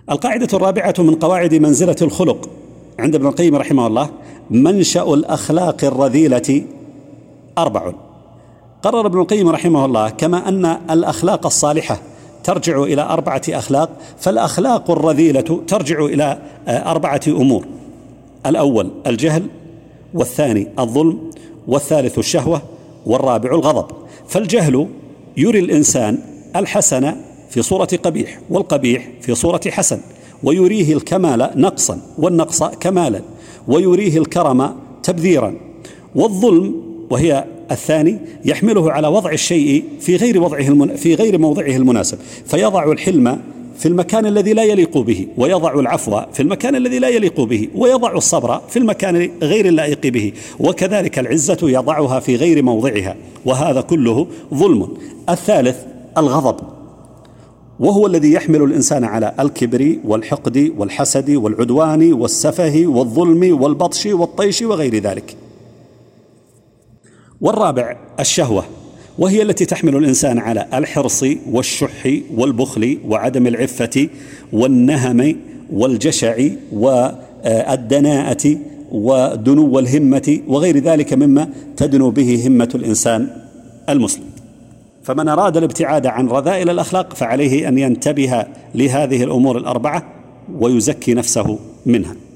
القاعدة الرابعة من قواعد منزلة الخلق عند ابن القيم رحمه الله: منشأ الأخلاق الرذيلة 4. قرر ابن القيم رحمه الله كما أن الأخلاق الصالحة ترجع إلى 4 أخلاق، فالأخلاق الرذيلة ترجع إلى 4 أمور: الأول الجهل، والثاني الظلم، والثالث الشهوة، والرابع الغضب. فالجهل يري الإنسان الحسن في صورة قبيح، والقبيح في صورة حسن، ويريه الكمال نقصا والنقص كمالا، ويريه الكرم تبذيرا. والظلم وهي الثاني يحمله على وضع الشيء في غير موضعه المناسب، فيضع الحلم في المكان الذي لا يليق به، ويضع العفو في المكان الذي لا يليق به، ويضع الصبر في المكان غير اللائق به، وكذلك العزة يضعها في غير موضعها، وهذا كله ظلم. الثالث الغضب، وهو الذي يحمل الإنسان على الكبر والحقد والحسد والعدوان والسفه والظلم والبطش والطيش وغير ذلك. والرابع الشهوة، وهي التي تحمل الإنسان على الحرص والشح والبخل وعدم العفة والنهم والجشع والدناءة ودنو الهمة وغير ذلك مما تدنو به همة الإنسان المسلم. فمن أراد الابتعاد عن رذائل الأخلاق فعليه أن ينتبه لهذه الأمور 4 ويزكي نفسه منها.